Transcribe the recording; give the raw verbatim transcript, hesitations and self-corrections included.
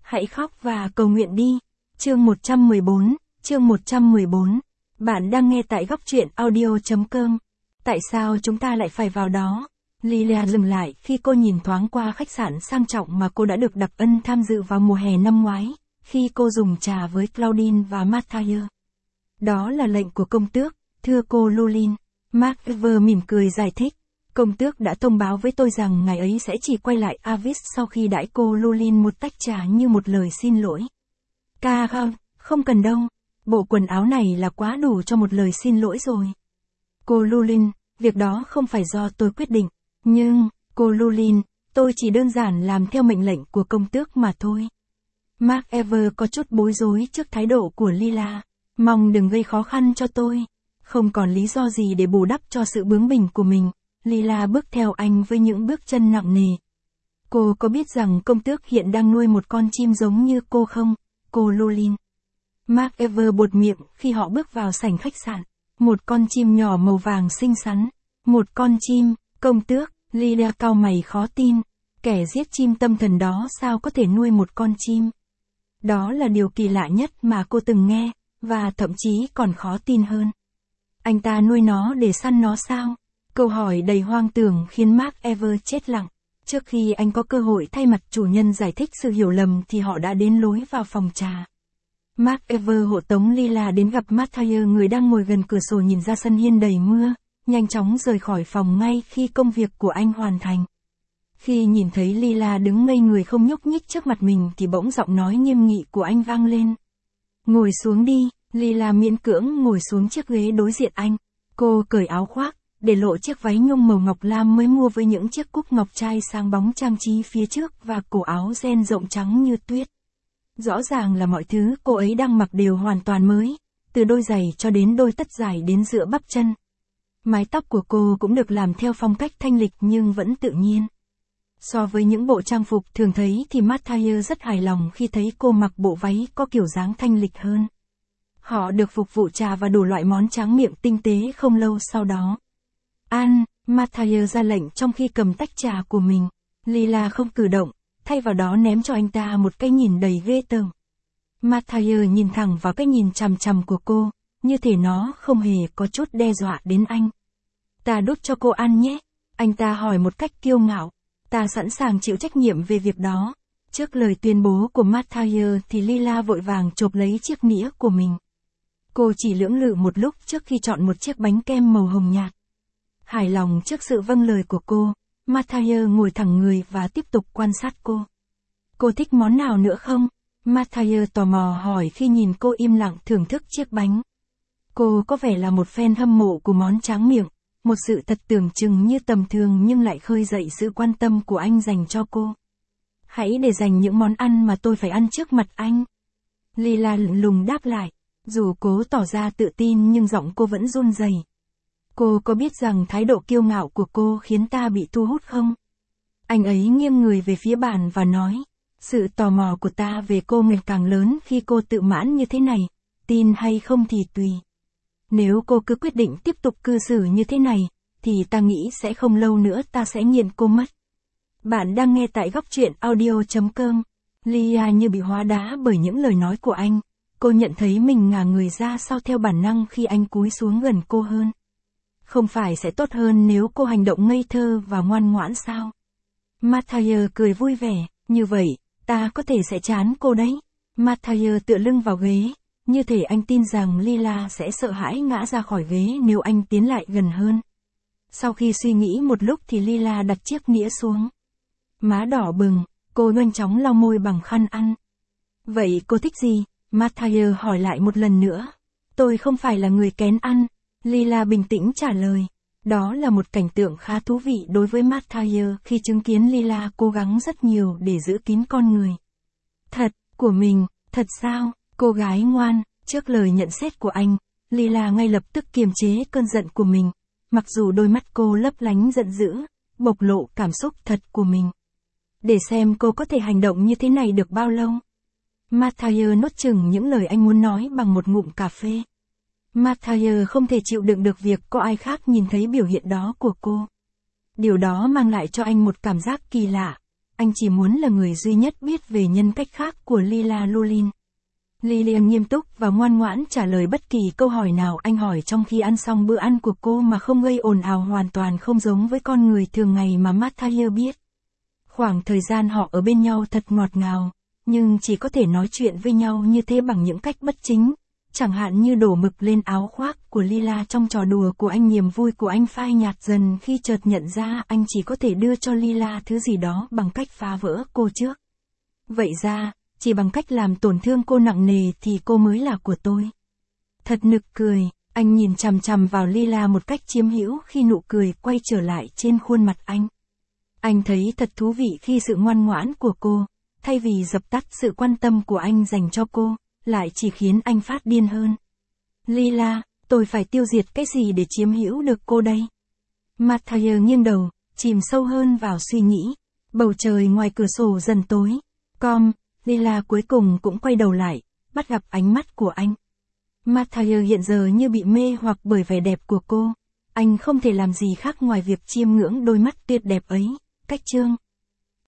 Hãy khóc và cầu nguyện đi. Chương một trăm mười bốn, chương một trăm mười bốn. Bạn đang nghe tại góc truyện audio chấm com. Tại sao chúng ta lại phải vào đó? Lilia dừng lại khi cô nhìn thoáng qua khách sạn sang trọng mà cô đã được đặc ân tham dự vào mùa hè năm ngoái, khi cô dùng trà với Claudine và Mathieu. Đó là lệnh của công tước, thưa cô Lulin. Macver mỉm cười giải thích. Công tước đã thông báo với tôi rằng ngài ấy sẽ chỉ quay lại Avis sau khi đãi cô Lulin một tách trà như một lời xin lỗi. Ca không, không cần đâu. Bộ quần áo này là quá đủ cho một lời xin lỗi rồi. Cô Lulin, việc đó không phải do tôi quyết định. Nhưng, cô Lulin, tôi chỉ đơn giản làm theo mệnh lệnh của công tước mà thôi. Mark Ever có chút bối rối trước thái độ của Lila. Mong đừng gây khó khăn cho tôi. Không còn lý do gì để bù đắp cho sự bướng bỉnh của mình. Lila bước theo anh với những bước chân nặng nề. Cô có biết rằng công tước hiện đang nuôi một con chim giống như cô không, cô Lulin? Mark Ever buột miệng khi họ bước vào sảnh khách sạn. Một con chim nhỏ màu vàng xinh xắn. Một con chim, công tước, Lila cau mày khó tin. Kẻ giết chim tâm thần đó sao có thể nuôi một con chim? Đó là điều kỳ lạ nhất mà cô từng nghe, và thậm chí còn khó tin hơn. Anh ta nuôi nó để săn nó sao? Câu hỏi đầy hoang tưởng khiến Mark Ever chết lặng. Trước khi anh có cơ hội thay mặt chủ nhân giải thích sự hiểu lầm thì họ đã đến lối vào phòng trà. Mark Ever hộ tống Lila đến gặp Mathieu, người đang ngồi gần cửa sổ nhìn ra sân hiên đầy mưa, nhanh chóng rời khỏi phòng ngay khi công việc của anh hoàn thành. Khi nhìn thấy Lila đứng ngây người không nhúc nhích trước mặt mình thì bỗng giọng nói nghiêm nghị của anh vang lên. Ngồi xuống đi. Lila miễn cưỡng ngồi xuống chiếc ghế đối diện anh. Cô cởi áo khoác, để lộ chiếc váy nhung màu ngọc lam mới mua với những chiếc cúc ngọc trai sáng bóng trang trí phía trước và cổ áo ren rộng trắng như tuyết. Rõ ràng là mọi thứ cô ấy đang mặc đều hoàn toàn mới, từ đôi giày cho đến đôi tất dài đến giữa bắp chân. Mái tóc của cô cũng được làm theo phong cách thanh lịch nhưng vẫn tự nhiên. So với những bộ trang phục thường thấy thì Mathieu rất hài lòng khi thấy cô mặc bộ váy có kiểu dáng thanh lịch hơn. Họ được phục vụ trà và đủ loại món tráng miệng tinh tế không lâu sau đó. Ăn, Mathieu ra lệnh trong khi cầm tách trà của mình. Lila không cử động, thay vào đó ném cho anh ta một cái nhìn đầy ghê tởm. Mathieu nhìn thẳng vào cái nhìn chằm chằm của cô, như thể nó không hề có chút đe dọa đến anh. Ta đút cho cô ăn nhé, anh ta hỏi một cách kiêu ngạo. Ta sẵn sàng chịu trách nhiệm về việc đó. Trước lời tuyên bố của Mathieu thì Lila vội vàng chộp lấy chiếc nĩa của mình. Cô chỉ lưỡng lự một lúc trước khi chọn một chiếc bánh kem màu hồng nhạt. Hài lòng trước sự vâng lời của cô, Mathieu ngồi thẳng người và tiếp tục quan sát cô. Cô thích món nào nữa không? Mathieu tò mò hỏi khi nhìn cô im lặng thưởng thức chiếc bánh. Cô có vẻ là một fan hâm mộ của món tráng miệng, một sự thật tưởng chừng như tầm thường nhưng lại khơi dậy sự quan tâm của anh dành cho cô. Hãy để dành những món ăn mà tôi phải ăn trước mặt anh. Lila lạnh lùng đáp lại. Dù cố tỏ ra tự tin nhưng giọng cô vẫn run rẩy. Cô có biết rằng thái độ kiêu ngạo của cô khiến ta bị thu hút không? Anh ấy nghiêng người về phía bàn và nói. Sự tò mò của ta về cô ngày càng lớn khi cô tự mãn như thế này, tin hay không thì tùy. Nếu cô cứ quyết định tiếp tục cư xử như thế này, thì ta nghĩ sẽ không lâu nữa ta sẽ nghiện cô mất. Bạn đang nghe tại góc truyện audio chấm com. Lia như bị hóa đá bởi những lời nói của anh. Cô nhận thấy mình ngả người ra sau theo bản năng khi anh cúi xuống gần cô hơn. Không phải sẽ tốt hơn nếu cô hành động ngây thơ và ngoan ngoãn sao? Mathieu cười vui vẻ, như vậy, ta có thể sẽ chán cô đấy. Mathieu tựa lưng vào ghế, như thể anh tin rằng Lila sẽ sợ hãi ngã ra khỏi ghế nếu anh tiến lại gần hơn. Sau khi suy nghĩ một lúc thì Lila đặt chiếc nĩa xuống. Má đỏ bừng, cô nhanh chóng lau môi bằng khăn ăn. Vậy cô thích gì? Mathieu hỏi lại một lần nữa. Tôi không phải là người kén ăn. Lila bình tĩnh trả lời. Đó là một cảnh tượng khá thú vị đối với Mathieu khi chứng kiến Lila cố gắng rất nhiều để giữ kín con người. Thật, của mình, thật sao, cô gái ngoan, trước lời nhận xét của anh, Lila ngay lập tức kiềm chế cơn giận của mình, mặc dù đôi mắt cô lấp lánh giận dữ, bộc lộ cảm xúc thật của mình. Để xem cô có thể hành động như thế này được bao lâu. Mathieu nuốt chửng những lời anh muốn nói bằng một ngụm cà phê. Mathieu không thể chịu đựng được việc có ai khác nhìn thấy biểu hiện đó của cô. Điều đó mang lại cho anh một cảm giác kỳ lạ. anh chỉ muốn là người duy nhất biết về nhân cách khác của Lila Lulin. Lilian nghiêm túc và ngoan ngoãn trả lời bất kỳ câu hỏi nào anh hỏi trong khi ăn xong bữa ăn của cô mà không gây ồn ào, hoàn toàn không giống với con người thường ngày mà Mathieu biết. Khoảng thời gian họ ở bên nhau thật ngọt ngào, nhưng chỉ có thể nói chuyện với nhau như thế bằng những cách bất chính, chẳng hạn như đổ mực lên áo khoác của Lila trong trò đùa của anh. Niềm vui của anh phai nhạt dần khi chợt nhận ra anh chỉ có thể đưa cho Lila thứ gì đó bằng cách phá vỡ cô trước. Vậy ra, chỉ bằng cách làm tổn thương cô nặng nề thì cô mới là của tôi. Thật nực cười, anh nhìn chằm chằm vào Lila một cách chiếm hữu khi nụ cười quay trở lại trên khuôn mặt anh. Anh thấy thật thú vị khi sự ngoan ngoãn của cô, thay vì dập tắt sự quan tâm của anh dành cho cô, lại chỉ khiến anh phát điên hơn. Lila, tôi phải tiêu diệt cái gì để chiếm hữu được cô đây? Mathieu nghiêng đầu, chìm sâu hơn vào suy nghĩ. Bầu trời ngoài cửa sổ dần tối. Com, Lila cuối cùng cũng quay đầu lại, bắt gặp ánh mắt của anh. Mathieu hiện giờ như bị mê hoặc bởi vẻ đẹp của cô. Anh không thể làm gì khác ngoài việc chiêm ngưỡng đôi mắt tuyệt đẹp ấy. Cách chương